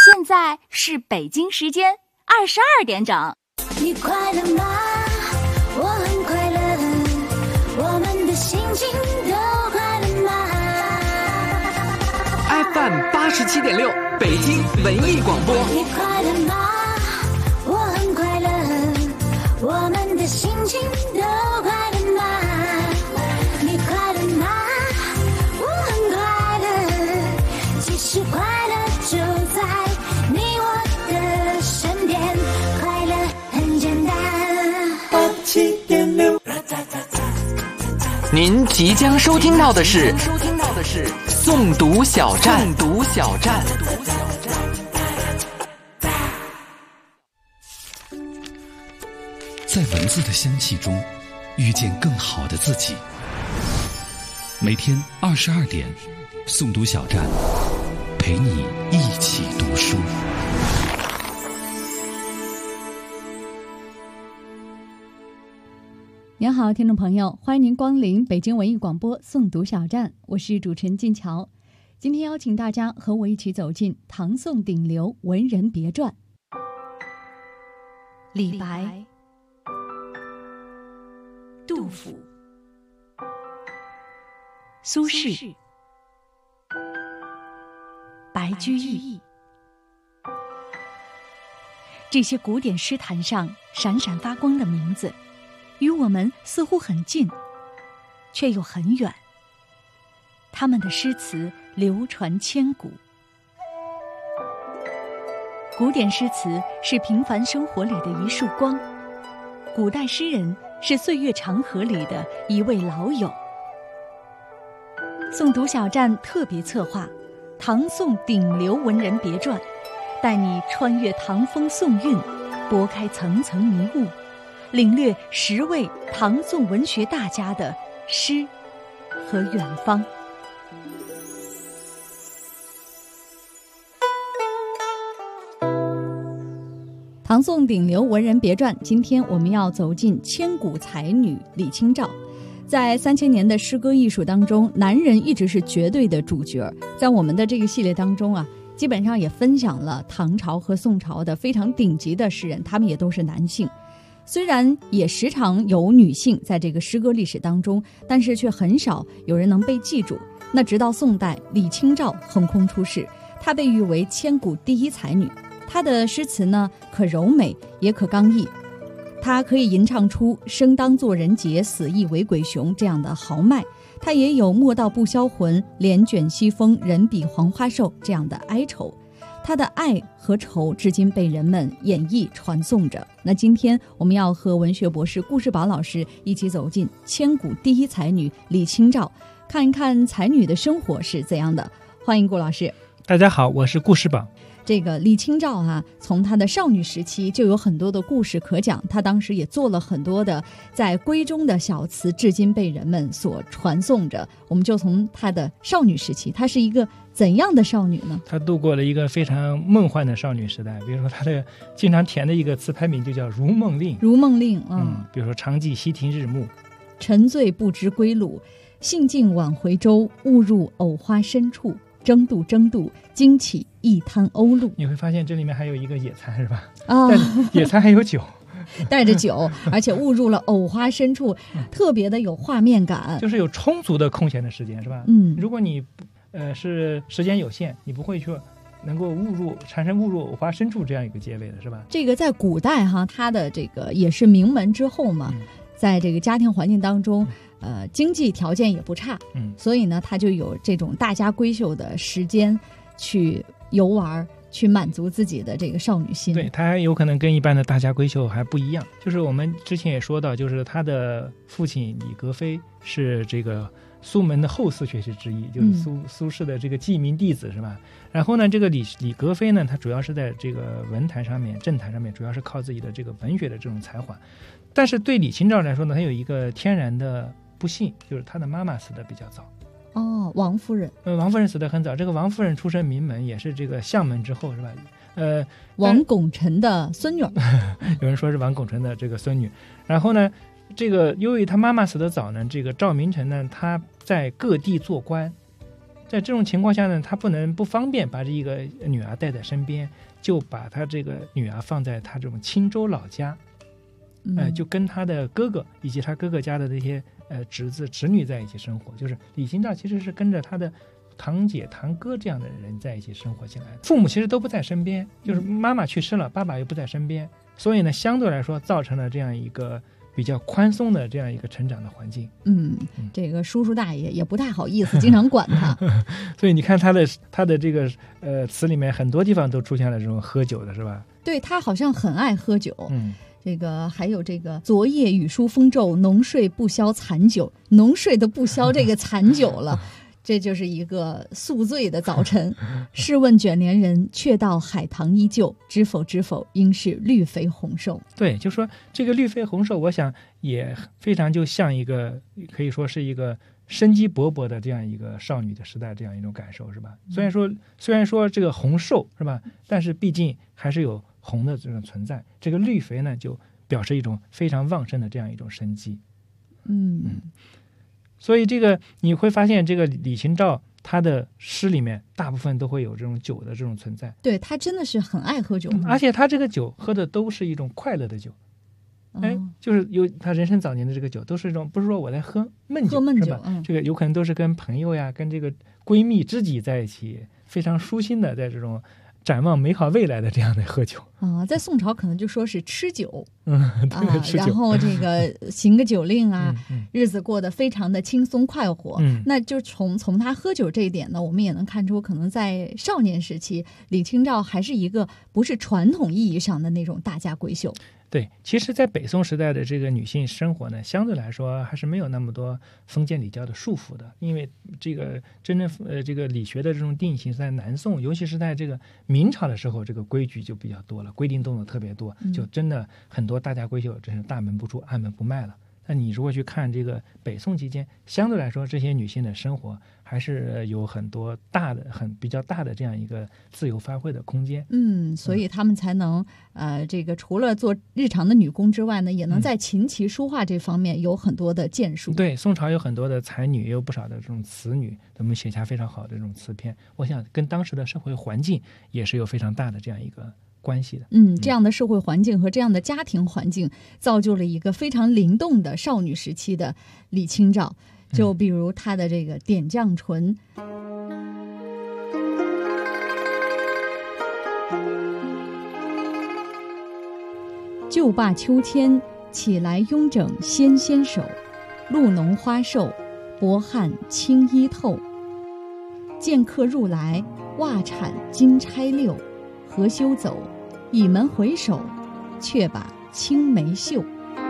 现在是北京时间22点整。 你快乐吗？我很快乐，我们的心情都快乐吗？ FM 87.6北京文艺广播。 你快乐吗？我很快乐，我们的心情都快乐吗？你快乐吗？我很快乐，其实快乐就在你我的身边，快乐很简单。87.6。 您即将收听到的是诵读小站。 在文字的香气中遇见更好的自己。每天22点，诵读小站陪你一起读书。 您好，听众朋友，欢迎您光临北京文艺广播诵读小站，我是主持人静乔。今天邀请大家和我一起走进唐宋顶流文人别传。李白、杜甫、苏轼、白居易，这些古典诗坛上闪闪发光的名字，与我们似乎很近，却又很远。他们的诗词流传千古。古典诗词是平凡生活里的一束光，古代诗人是岁月长河里的一位老友。诵读小站特别策划《唐宋顶流文人别传》，带你穿越唐风宋韵，拨开层层迷雾，领略10位唐宋文学大家的诗和远方。唐宋顶流文人别传，今天我们要走进千古才女李清照。在3000年的诗歌艺术当中，男人一直是绝对的主角。在我们的这个系列当中啊，基本上也分享了唐朝和宋朝的非常顶级的诗人，他们也都是男性。虽然也时常有女性在这个诗歌历史当中，但是却很少有人能被记住。那直到宋代，李清照横空出世，她被誉为千古第一才女。她的诗词呢，可柔美也可刚毅，她可以吟唱出生当作人杰，死亦为鬼雄这样的豪迈，她也有莫道不销魂，帘卷西风，人比黄花瘦这样的哀愁。她的爱和愁至今被人们演绎传颂着。那今天我们要和文学博士顾世宝老师一起走进千古第一才女李清照，看一看才女的生活是怎样的。欢迎顾老师。 大家好，我是顾世宝。 这个李清照啊，从她的少女时期就有很多的故事可讲，她当时也做了很多的在闺中的小词，至今被人们所传颂着。我们就从她的少女时期，她是一个怎样的少女呢？ 她度过了一个非常梦幻的少女时代，比如说她的经常填的一个词牌名就叫《如梦令》。 如梦令， 比如说常记溪亭日暮， 沉醉不知归路，兴尽晚回舟，误入藕花深处，争渡，惊起一滩鸥鹭。 你会发现这里面还有一个野餐，是吧？ 啊， 野餐还有酒， 带着酒，而且误入了藕花深处，特别的有画面感， 就是有充足的空闲的时间，是吧？如果你是时间有限，你不会去能够产生误入藕花深处这样一个结尾的，是吧？ 这个在古代哈，它的这个也是名门之后嘛，在这个家庭环境当中，经济条件也不差，所以呢，他就有这种大家闺秀的时间去游玩，去满足自己的这个少女心。 对，他有可能跟一般的大家闺秀还不一样。就是我们之前也说到，就是他的父亲李格非是这个苏门的后4学士之一，就是苏轼的这个记名弟子，是吧？然后呢，这个李格非呢，他主要是在这个文坛上面、政坛上面，主要是靠自己的这个文学的这种才华。但是对李清照来说呢，他有一个天然的不幸，就是他的妈妈死得比较早。 王夫人。 王夫人死得很早。这个王夫人出身名门，也是这个相门之后，是吧？ 王拱辰的孙女。 有人说是王拱辰的这个孙女。然后呢，这个由于他妈妈死得早呢，这个赵明诚呢，他在各地做官， 在这种情况下呢，他不方便把这一个女儿带在身边，就把他这个女儿放在他这种青州老家，就跟他的哥哥以及他哥哥家的这些侄子侄女在一起生活。就是李清照其实是跟着他的堂姐堂哥这样的人在一起生活起来的，父母其实都不在身边，就是妈妈去世了，爸爸又不在身边，所以呢相对来说造成了这样一个比较宽松的这样一个成长的环境。 这个叔叔大爷也不太好意思经常管他所以你看他的这个词里面很多地方都出现了这种喝酒的，是吧？ 对，他好像很爱喝酒。这个还有这个昨夜雨疏风骤，浓睡不消残酒，浓睡都不消这个残酒了这就是一个宿醉的早晨。试问卷帘人，却道海棠依旧，知否知否，应是绿肥红瘦。 对，就说这个绿肥红瘦，我想也非常就像一个可以说是一个生机勃勃的这样一个少女的时代，这样一种感受，是吧？虽然说这个红瘦，是吧？但是毕竟还是有红的这种存在。这个绿肥呢，就表示一种非常旺盛的这样一种生机。所以这个你会发现，这个李清照她的诗里面大部分都会有这种酒的这种存在。 对，她真的是很爱喝酒， 而且她这个酒喝的都是一种快乐的酒。就是她人生早年的这个酒都是一种，不是说我在喝闷酒，是吧？这个有可能都是跟朋友呀，跟这个闺蜜知己在一起，非常舒心的在这种展望美好未来的这样的喝酒在宋朝可能就说是吃酒， 吃酒， 然后这个行个酒令啊，日子过得非常的轻松快活。那就从他喝酒这一点呢，我们也能看出，可能在少年时期，李清照还是一个不是传统意义上的那种大家闺秀。 对，其实在北宋时代的这个女性生活呢，相对来说还是没有那么多封建礼教的束缚的，因为这个真正这个理学的这种定型是在南宋，尤其是在这个明朝的时候，这个规矩就比较多了，规定动作特别多，就真的很多大家闺秀真是大门不出暗门不迈了。那你如果去看这个北宋期间，相对来说这些女性的生活还是有很多比较大的这样一个自由发挥的空间。 所以她们才能这个除了做日常的女工之外呢，也能在琴棋书画这方面有很多的建树。 对，宋朝有很多的才女，也有不少的这种词女，他们写下非常好的这种词篇。我想跟当时的社会环境也是有非常大的这样一个关系的。 这样的社会环境和这样的家庭环境造就了一个非常灵动的少女时期的李清照。就比如她的这个点绛唇，旧罢秋千，起来慵整纤纤手，露浓花瘦，薄汗轻衣透。见客入来，袜铲金钗溜，何休走，倚门回首，却把青梅嗅。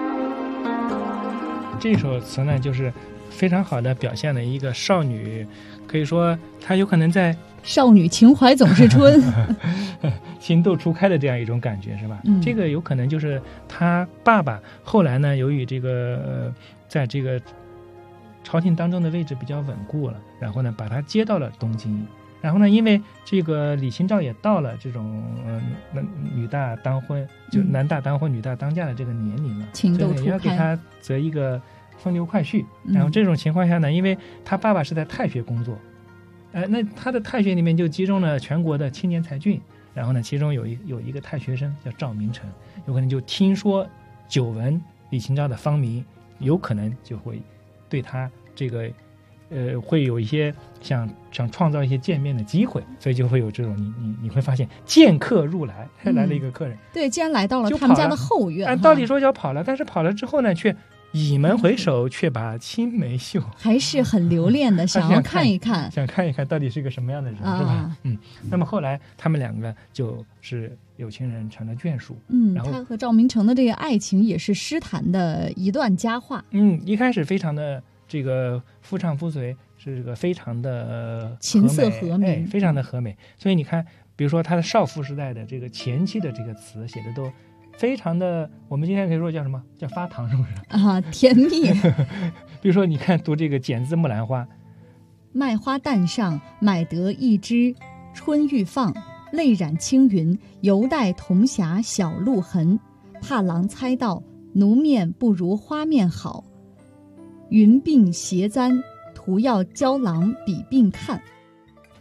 这首词呢，就是非常好的表现了一个少女，可以说她有可能在少女情怀总是春情窦初开的这样一种感觉，是吧？这个有可能就是她爸爸后来呢，由于这个在这个朝廷当中的位置比较稳固了，然后呢把她接到了东京，然后呢因为这个李清照也到了这种女大当婚，就男大当婚女大当嫁的这个年龄了， 情窦初开， 也要给她择一个风流快婿。然后这种情况下呢，因为他爸爸是在太学工作，那他的太学里面就集中了全国的青年才俊，然后呢其中有一个太学生叫赵明诚，有可能就听说久闻李清照的芳名，有可能就会对他这个会有一些想创造一些见面的机会，所以就会有这种你会发现见客入来，来了一个客人， 对，既然来到了他们家的后院， 按道理说就要跑了，但是跑了之后呢，却倚门回首，却把青梅嗅， 还是很留恋的，想要看一看， 想看一看到底是个什么样的人，是吧？那么后来他们两个就是有情人成了眷属。然后他和赵明诚的这个爱情也是诗坛的一段佳话。 一开始非常的这个夫唱妇随，是这个非常的琴瑟和鸣， 非常的和美。所以你看，比如说他的少妇时代的这个前期的这个词写的都非常的，我们今天可以说叫什么？叫发糖，是不是？ 甜蜜。 比如说，你看读这个《剪字木兰花》， 麦花旦上买得一枝春欲放，泪染青云，犹带铜匣小露痕。怕郎猜到，奴面不如花面好。云鬓斜簪，徒要教郎比鬓看。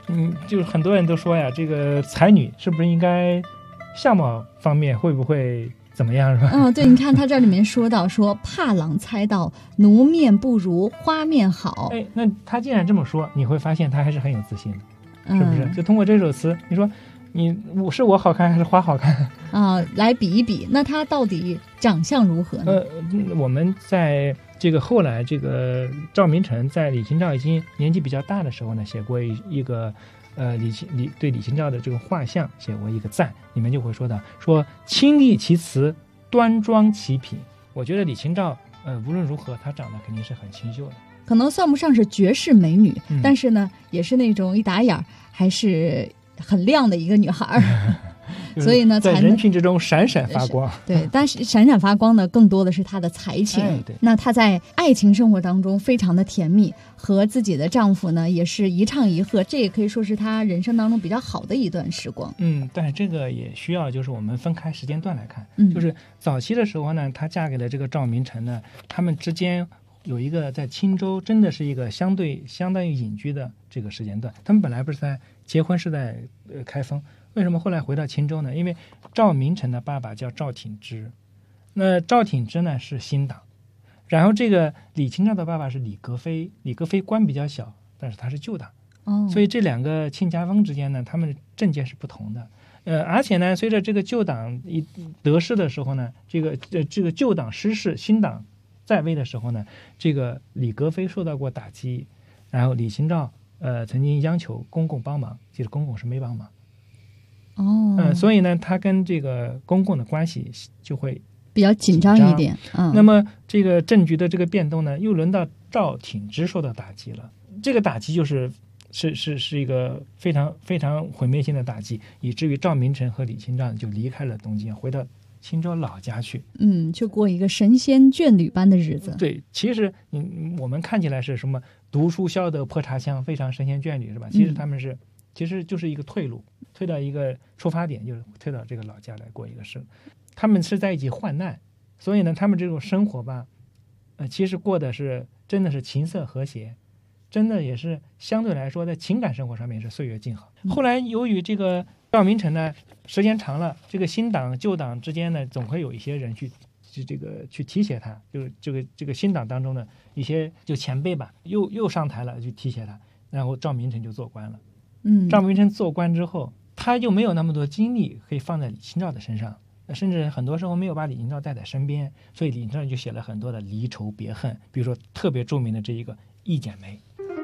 就是很多人都说呀，这个才女是不是应该相貌方面会不会怎么样，是吧？ 对，你看他这里面说到说怕郎猜到奴面不如花面好。 那他既然这么说，你会发现他还是很有自信的，是不是？就通过这首词，你说是我好看还是花好看来比一比，那他到底长相如何呢？ 我们在这个后来，这个赵明诚在李清照已经年纪比较大的时候呢，写过一个对李清照的这个画像写过一个赞，里面就会说到说清丽其词，端庄其品。我觉得李清照无论如何，她长得肯定是很清秀的， 可能算不上是绝世美女，但是呢，也是那种一打眼还是很亮的一个女孩所以呢， 在人群之中闪闪发光。 对，但是闪闪发光呢，更多的是她的才情。 对， 那她在爱情生活当中非常的甜蜜，和自己的丈夫呢也是一唱一和，这也可以说是她人生当中比较好的一段时光。 但是这个也需要就是我们分开时间段来看。就是早期的时候呢，她嫁给了这个赵明诚呢，他们之间有一个在青州真的是一个相当于隐居的这个时间段。他们本来不是在结婚是在开封，为什么后来回到青州呢？因为赵明诚的爸爸叫赵挺之，那赵挺之呢是新党，然后这个李清照的爸爸是李格非，李格非官比较小，但是他是旧党，所以这两个亲家翁之间呢，他们政见是不同的。而且呢，随着这个旧党一得势的时候呢，这个旧党失势，新党在位的时候呢，这个李格非受到过打击，然后李清照曾经央求公公帮忙，其实公公是没帮忙。所以呢，他跟这个公公的关系就会比较紧张一点。 那么这个政局的这个变动呢，又轮到赵挺之受到打击了。这个打击是一个非常非常毁灭性的打击，以至于赵明诚和李清照就离开了东京，回到青州老家去。 就过一个神仙眷侣般的日子。 对，其实我们看起来是什么读书消得破茶香，非常神仙眷侣，是吧？其实他们其实就是一个退路，退到一个出发点，就是退到这个老家来过一个生。他们是在一起患难，所以呢，他们这种生活吧，其实过的是真的是琴瑟和谐，真的也是相对来说在情感生活上面是岁月静好。后来由于这个赵明诚呢，时间长了，这个新党旧党之间呢，总会有一些人去提携他，就是这个新党当中的一些就前辈吧，又上台了，去提携他，然后赵明诚就做官了。赵明诚做官之后，他就没有那么多精力可以放在李清照的身上，甚至很多时候没有把李清照带在身边，所以李清照就写了很多的离愁别恨，比如说特别著名的这一个《一剪梅》。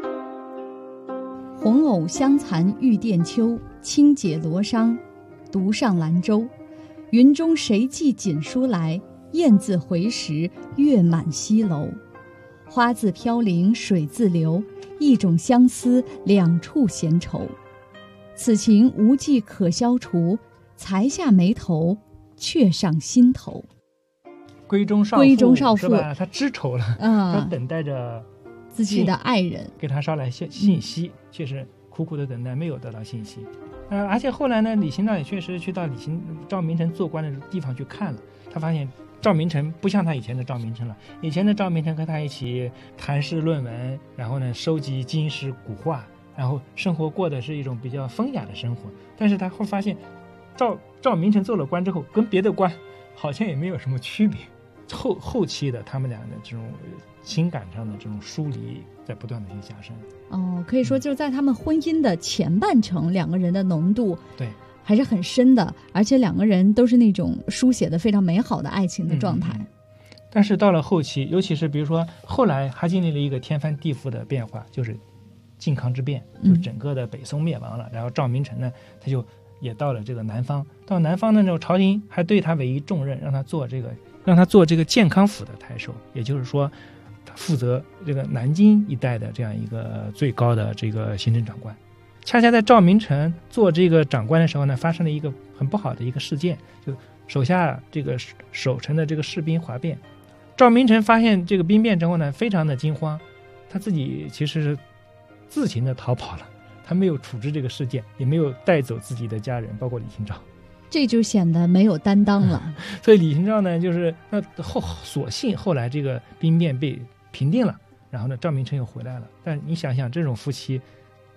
红藕香残玉簟秋，轻解罗裳，独上兰舟。云中谁寄锦书来？雁自回时，月满西楼。花自飘零水自流，一种相思，两处闲愁。此情无计可消除，才下眉头，却上心头。 闺中少妇是吧？他知愁了，他等待着自己的爱人给他捎来信息，却是苦苦的等待，没有得到信息。而且后来呢，李清照也确实去到赵明诚做官的地方去看了，他发现赵明诚不像他以前的赵明诚了。以前的赵明诚和他一起谈诗论文，然后呢收集经史古画，然后生活过的是一种比较风雅的生活。但是他会发现赵明诚做了官之后，跟别的官好像也没有什么区别。后期的他们俩的这种情感上的这种疏离在不断的去加深。 可以说就是在他们婚姻的前半程，两个人的浓度对还是很深的，而且两个人都是那种书写的非常美好的爱情的状态。 但是到了后期，尤其是比如说后来还经历了一个天翻地覆的变化，就是靖康之变，就整个的北宋灭亡了。然后赵明诚呢，他就也到了这个南方，到南方的时候，朝廷还对他委以重任，让他做这个建康府的太守，也就是说他负责这个南京一带的这样一个最高的这个行政长官。恰恰在赵明诚做这个长官的时候呢，发生了一个很不好的一个事件，就手下这个守城的这个士兵哗变。赵明诚发现这个兵变之后呢，非常的惊慌，他自己其实是自行的逃跑了，他没有处置这个事件，也没有带走自己的家人，包括李清照。 这就显得没有担当了。 所以李清照呢，就是所幸后来这个兵变被平定了，然后呢，赵明诚又回来了。但你想想，这种夫妻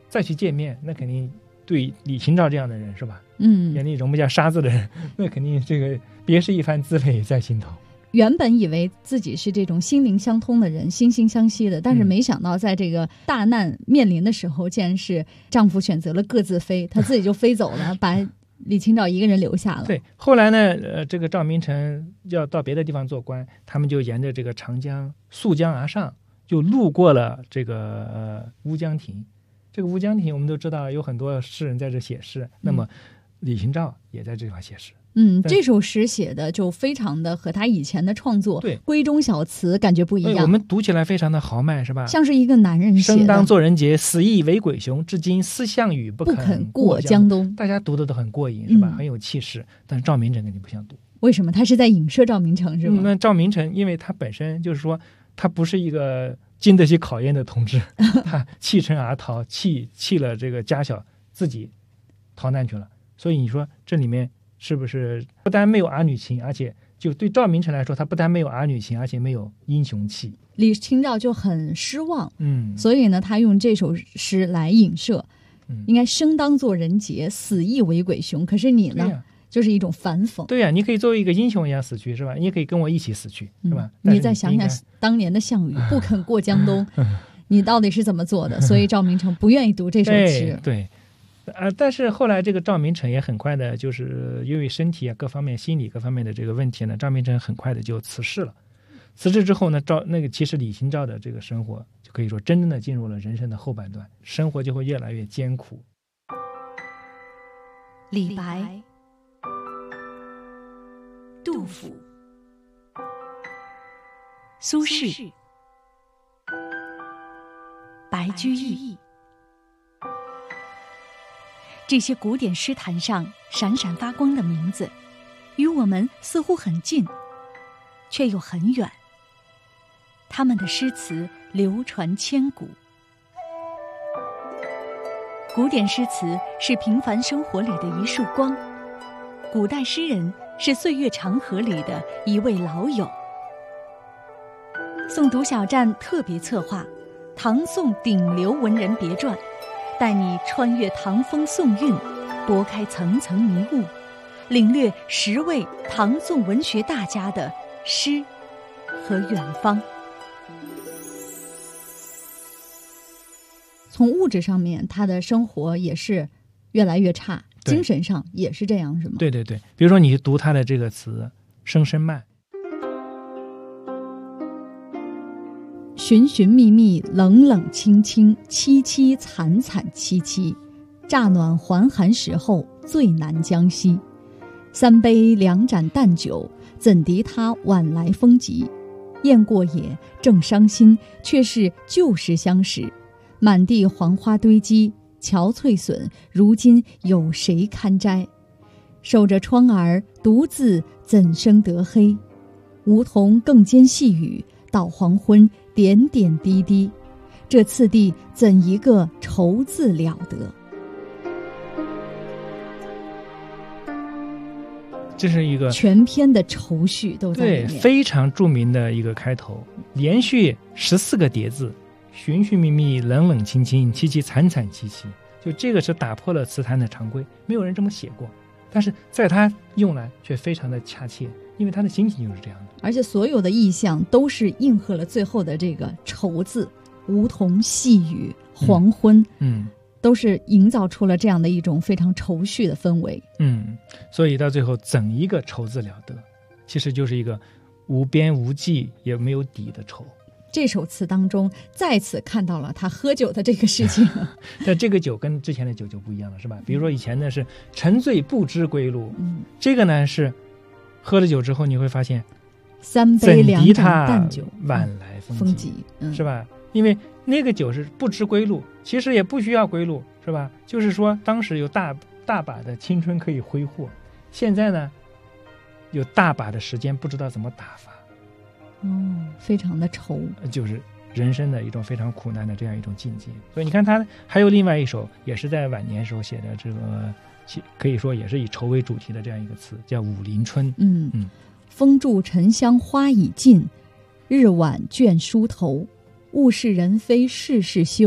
再去见面，那肯定对李清照这样的人是吧？眼里容不下沙子的人，那肯定这个别是一番滋味在心头。 原本以为自己是这种心灵相通的人，惺惺相惜的，但是没想到在这个大难面临的时候，竟然是丈夫选择了各自飞，他自己就飞走了，把李清照一个人留下了。 对，后来呢，这个赵明诚要到别的地方做官，他们就沿着这个长江溯江而上，就路过了这个乌江亭。这个乌江亭我们都知道有很多诗人在这写诗，那么李清照也在这地方写诗。 这首诗写的就非常的和他以前的创作对闺中小词感觉不一样， 我们读起来非常的豪迈，是吧？ 像是一个男人写的。 生当作人杰，死亦为鬼雄。至今思项羽，不肯过江东。大家读的都很过瘾，是吧？很有气势。但是赵明诚肯定不想读。 为什么？他是在影射赵明诚，是吗？ 那赵明诚，因为他本身就是说，他不是一个经得起考验的同志，他弃城而逃，弃了这个家小，自己逃难去了。所以你说这里面是不是不但没有儿女情，而且就对赵明诚来说，他不但没有儿女情，而且没有英雄气。 李清照就很失望，所以呢，他用这首诗来影射，应该生当作人杰，死亦为鬼雄。可是你呢，就是一种反讽。 对呀，你可以作为一个英雄一样死去，是吧？你也可以跟我一起死去，是吧？ 你再想想当年的项羽不肯过江东，你到底是怎么做的？所以赵明诚不愿意读这首诗。 对。但是后来这个赵明诚也很快的，就是因为身体啊各方面、心理各方面的这个问题呢，赵明诚很快的就辞世了。辞世之后呢，其实李清照的这个生活就可以说真正的进入了人生的后半段，生活就会越来越艰苦。 李白、杜甫、苏轼、白居易，这些古典诗坛上闪闪发光的名字，与我们似乎很近，却又很远。他们的诗词流传千古。古典诗词是平凡生活里的一束光，古代诗人是岁月长河里的一位老友。诵读小站特别策划《唐宋顶流文人别传》，带你穿越唐风宋韵，拨开层层迷雾，领略10位唐宋文学大家的诗和远方。 从物质上面，他的生活也是越来越差，精神上也是这样，是吗？ 对对对，比如说你读他的这个词《声声慢》， 寻寻觅觅，冷冷清清，凄凄惨惨戚戚。乍暖还寒时候，最难将息。3杯2盏淡酒，怎敌他晚来风急？雁过也，正伤心，却是旧时相识。满地黄花堆积，憔悴损，如今有谁堪摘？守着窗儿，独自怎生得黑？梧桐更兼细雨，到黄昏，点点滴滴。这次第怎一个愁字了得？ 这是一个全篇的愁绪都在里面， 对，非常著名的一个开头，连续14个叠字，寻寻觅觅，冷冷清清，凄凄惨惨戚戚。就这个是打破了词坛的常规，没有人这么写过，但是在他用来却非常的恰切，因为他的心情就是这样的。 而且所有的意象都是应和了最后的这个愁字，梧桐、细雨、黄昏，都是营造出了这样的一种非常愁绪的氛围。 所以到最后怎一个愁字了得，其实就是一个无边无际也没有底的愁。 这首词当中再次看到了他喝酒的这个事情。 但这个酒跟之前的酒就不一样了，是吧？比如说以前呢是沉醉不知归路，这个呢是喝了酒之后你会发现 3杯2盏淡酒， 晚来风急，是吧？因为那个酒是不知归路，其实也不需要归路，是吧？就是说当时有大把的青春可以挥霍，现在呢有大把的时间不知道怎么打发， 非常的愁， 就是人生的一种非常苦难的这样一种境界。所以你看他还有另外一首也是在晚年时候写的，这个可以说也是以愁为主题的这样一个词，叫《武陵春》。 风住沉香花已尽，日晚倦梳头。物是人非事事休，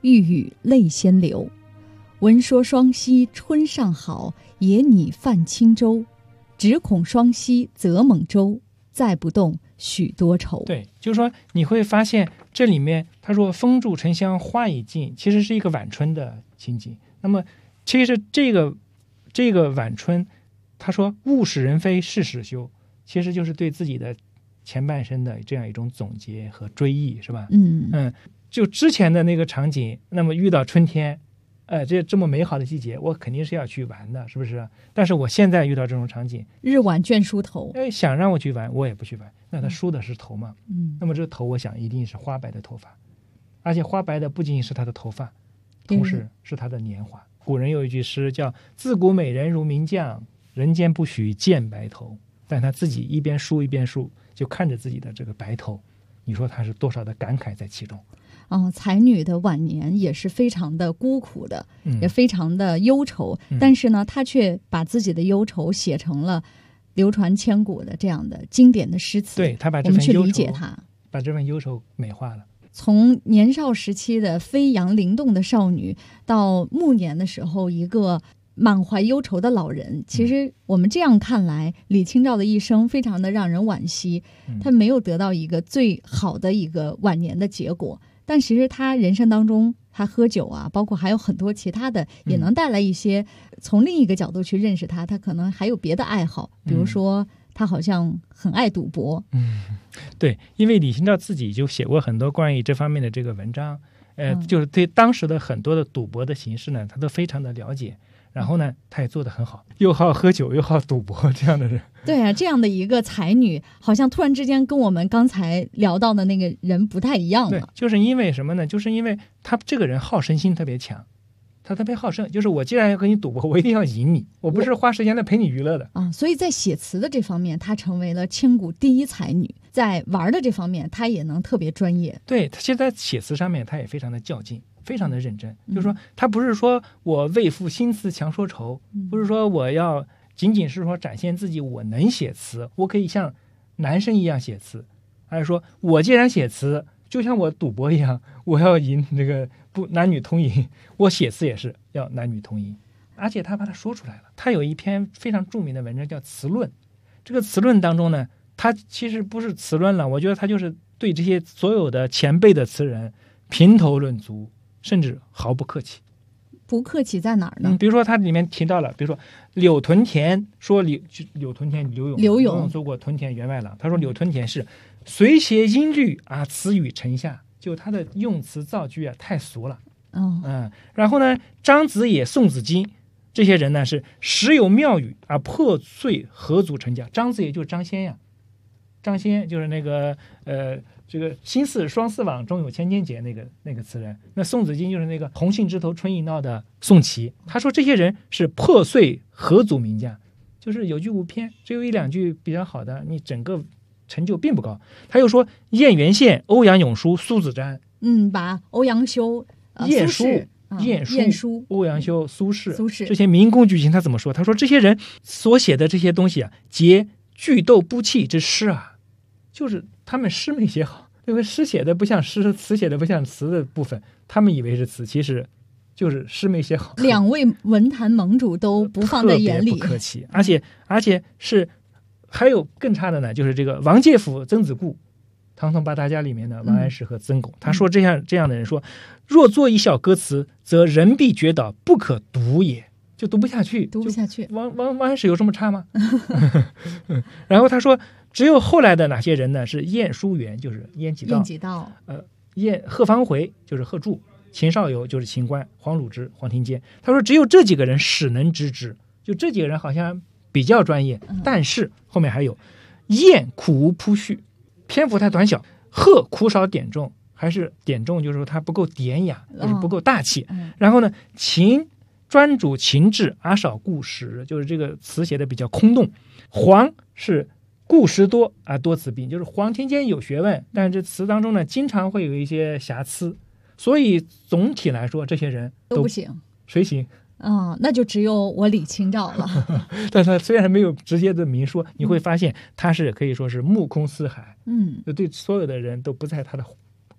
欲语泪先流。闻说双溪春尚好，野拟泛轻舟。只恐双溪舴猛舟，载不动许多愁。 对，就是说你会发现这里面他说风住沉香花已尽，其实是一个晚春的情景。那么其实这个晚春，他说物是人非事事休，其实就是对自己的前半生的这样一种总结和追忆，是吧？就之前的那个场景，那么遇到春天，这么美好的季节，我肯定是要去玩的，是不是？但是我现在遇到这种场景， 日晚倦梳头， 想让我去玩，我也不去玩，那他梳的是头嘛？那么这头，我想一定是花白的头发，而且花白的不仅仅是他的头发，同时是他的年华。古人有一句诗叫“自古美人如名将，人间不许见白头”，但他自己一边梳一边梳，就看着自己的这个白头，你说他是多少的感慨在其中。 才女的晚年也是非常的孤苦的，也非常的忧愁，但是呢，她却把自己的忧愁写成了流传千古的这样的经典的诗词。 对，她把这我们去份忧愁， 理解她， 把这份忧愁美化了。 从年少时期的飞扬灵动的少女，到暮年的时候一个满怀忧愁的老人，其实我们这样看来，李清照的一生非常的让人惋惜，她没有得到一个最好的一个晚年的结果。但其实他人生当中，他喝酒啊，包括还有很多其他的，也能带来一些从另一个角度去认识他。他可能还有别的爱好，比如说他好像很爱赌博。 对，因为李清照自己就写过很多关于这方面的这个文章，就是对当时的很多的赌博的形式呢，他都非常的了解。然后呢，他也做得很好，又好喝酒又好赌博这样的人。 对啊，这样的一个才女，好像突然之间跟我们刚才聊到的那个人不太一样了。 对，就是因为什么呢？就是因为他这个人好胜心特别强，他特别好胜，就是我既然要跟你赌博，我一定要赢你，我不是花时间来陪你娱乐的啊。所以在写词的这方面，她成为了千古第一才女；在玩的这方面，她也能特别专业。 对，他现在写词上面，他也非常的较劲。非常的认真，就是说他不是说我为赋新词强说愁，不是说我要仅仅是说展现自己我能写词，我可以像男生一样写词，还是说我既然写词，就像我赌博一样，我要赢这个不男女通赢，我写词也是要男女通赢。而且他把它说出来了，他有一篇非常著名的文章叫《词论》，这个词论当中呢，他其实不是词论了，我觉得他就是对这些所有的前辈的词人评头论足，甚至毫不客气。 不客气在哪儿呢？ 比如说他里面提到了，比如说柳屯田，说柳屯田刘永做过屯田员外郎，他说柳屯田是随写音律啊，词语沉下，就他的用词造句啊太俗了。然后呢，张子野、宋子金这些人呢是时有妙语啊，破碎何足成家。张子野就是张先呀，张先就是那个这个心似双丝网，中有千千结那个词人。那宋子金就是那个红杏枝头春意闹的宋琦。他说这些人是破碎何足名家，就是有句无篇，只有一两句比较好的，你整个成就并不高。他又说晏元献、欧阳永叔、苏子瞻， 把欧阳修、 晏殊、欧阳修、苏轼这些民工举行，他怎么说？他说这些人所写的这些东西啊，皆句斗不弃之诗啊，就是他们诗没写好，因为诗写的不像诗，词写的不像词的部分，他们以为是词，其实就是诗没写好。 两位文坛盟主都不放在眼里， 特别不客气，而且是还有更差的呢，就是这个王介甫、曾子固，唐宋八大家里面的王安石和曾巩，他说这样的人说，若作一小歌词，则人必觉倒，不可读也。就读不下去。王安石有这么差吗？然后他说，只有后来的哪些人呢？是晏殊元，就是晏几道，贺方回就是贺铸，秦少游就是秦观，黄鲁之、黄庭坚。他说，只有这几个人始能知之，就这几个人好像比较专业，但是后面还有晏苦无铺叙，篇幅太短小；贺苦少点重，还是点重就是说他不够典雅，就是不够大气。然后呢，秦专主情志而少故实，就是这个词写的比较空洞。黄是故事多而多词病，就是黄庭坚有学问，但是这词当中呢经常会有一些瑕疵，所以总体来说这些人都不行。 谁行？ 那就只有我李清照了。 但他虽然没有直接的明说，你会发现他是可以说是目空四海，就对所有的人都不在他的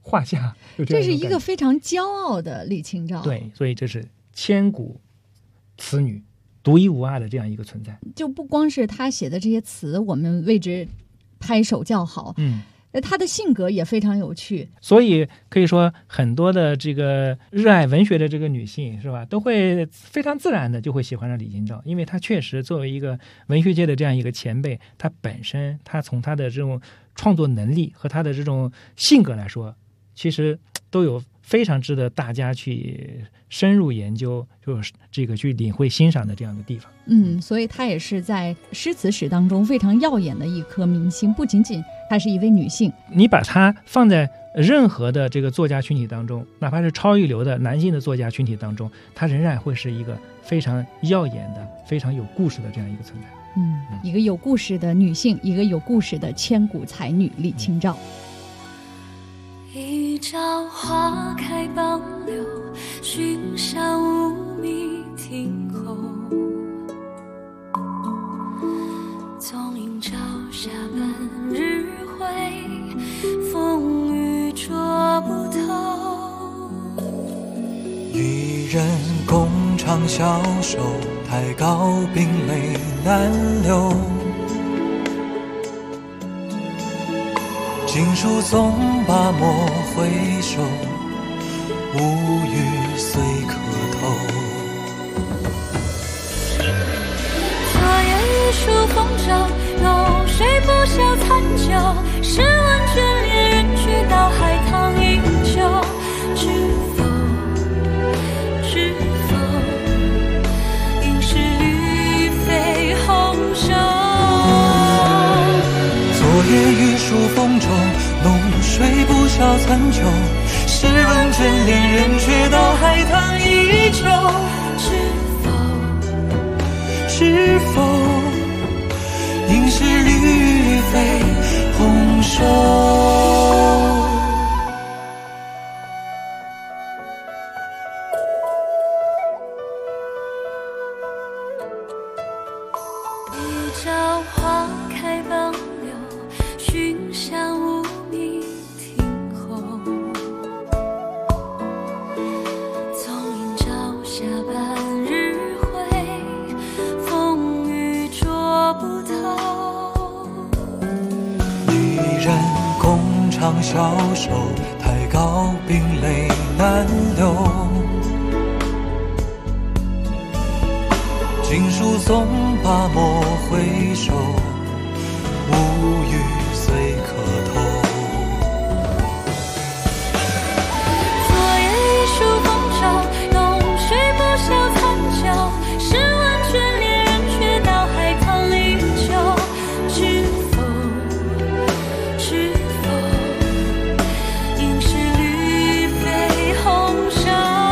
画下。 这是一个非常骄傲的李清照。 对，所以这是千古词女独一无二的这样一个存在。 就不光是他写的这些词，我们为之拍手叫好。他的性格也非常有趣， 所以可以说很多的这个热爱文学的这个女性是吧，都会非常自然的就会喜欢上李清照，因为她确实作为一个文学界的这样一个前辈，她本身她从她的这种创作能力和她的这种性格来说，其实都有非常值得大家去深入研究，就是这个去领会欣赏的这样的地方。 所以她也是在诗词史当中非常耀眼的一颗明星，不仅仅她是一位女性， 你把她放在任何的这个作家群体当中，哪怕是超一流的男性的作家群体当中，她仍然会是一个非常耀眼的、非常有故事的这样一个存在。 一个有故事的女性，一个有故事的千古才女李清照。 一朝花开傍柳，寻山无觅听候。纵饮朝下半日晖，风雨捉不透。 渔人共长消瘦，太高冰泪难流。锦书纵罢莫回首，无语虽可偷。 昨夜雨疏风骤，浓水不消残酒。试问卷帘人去到海棠依旧，知否知否，应是绿肥红瘦。 昨夜雨疏风骤，浓水不消残酒。试问卷帘人却道海棠依旧。知否应是绿肥红瘦。 一朝花开傍柳，寻山无觅听候。纵饮朝下半日晖，风雨捉不透。 渔人共长消瘦，太高冰泪难流。锦书纵罢莫回首，无语虽可偷。 昨夜雨疏风骤，浓水不消残酒。试问卷帘人却道海棠依旧。知否知否，应是绿肥红瘦。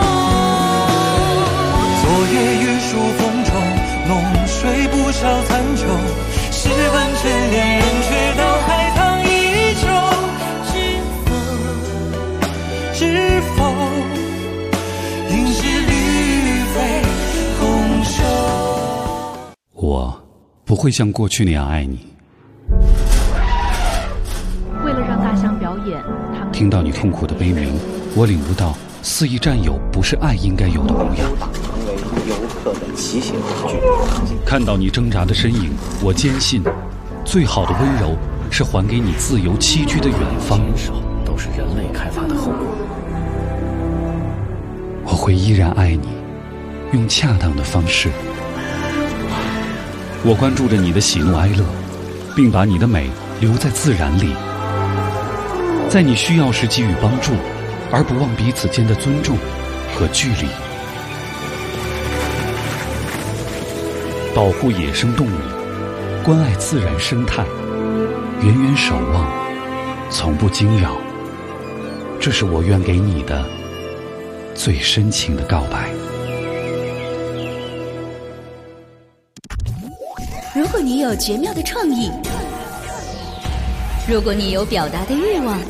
昨夜雨疏风骤，浓水不消残酒。试问卷帘人却道海棠依旧。知否应是绿肥红瘦。 我不会像过去那样爱你。 为了让大象表演，他们听到你痛苦的悲鸣，我领悟到肆意占有不是爱应该有的模样。 成为游客的骑行工具。 看到你挣扎的身影，我坚信，最好的温柔是还给你自由栖居的远方。 都是人类开发的后果。 我会依然爱你，用恰当的方式。我关注着你的喜怒哀乐，并把你的美留在自然里，在你需要时给予帮助，而不忘彼此间的尊重和距离。保护野生动物，关爱自然生态，远远守望，从不惊扰。这是我愿给你的最深情的告白。 如果你有绝妙的创意，如果你有表达的欲望，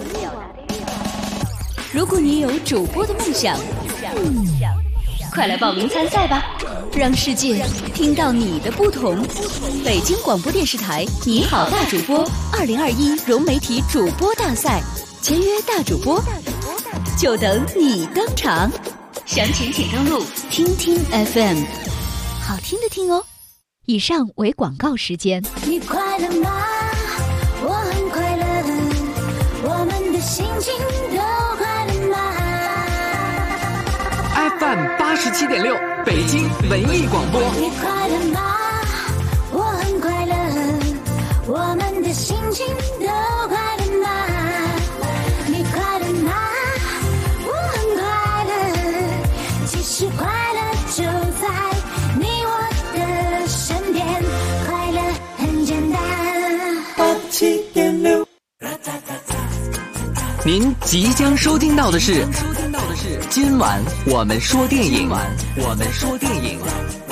如果你有主播的梦想，快来报名参赛吧，让世界听到你的不同。北京广播电视台你好大主播2021融媒体主播大赛，签约大主播， 就等你登场。详情请登录听听 FM， 好听的听哦。以上为广告时间。 你快乐吗？我很快乐，我们的心情都快乐吗？ FM 87.6北京文艺广播。 你快乐吗？我很快乐，我们的心情都快乐吗？你快乐吗？我很快乐，其实快乐就在你我的身边，快乐很简单。87.6， 您即将收听到的是今晚我们说电影。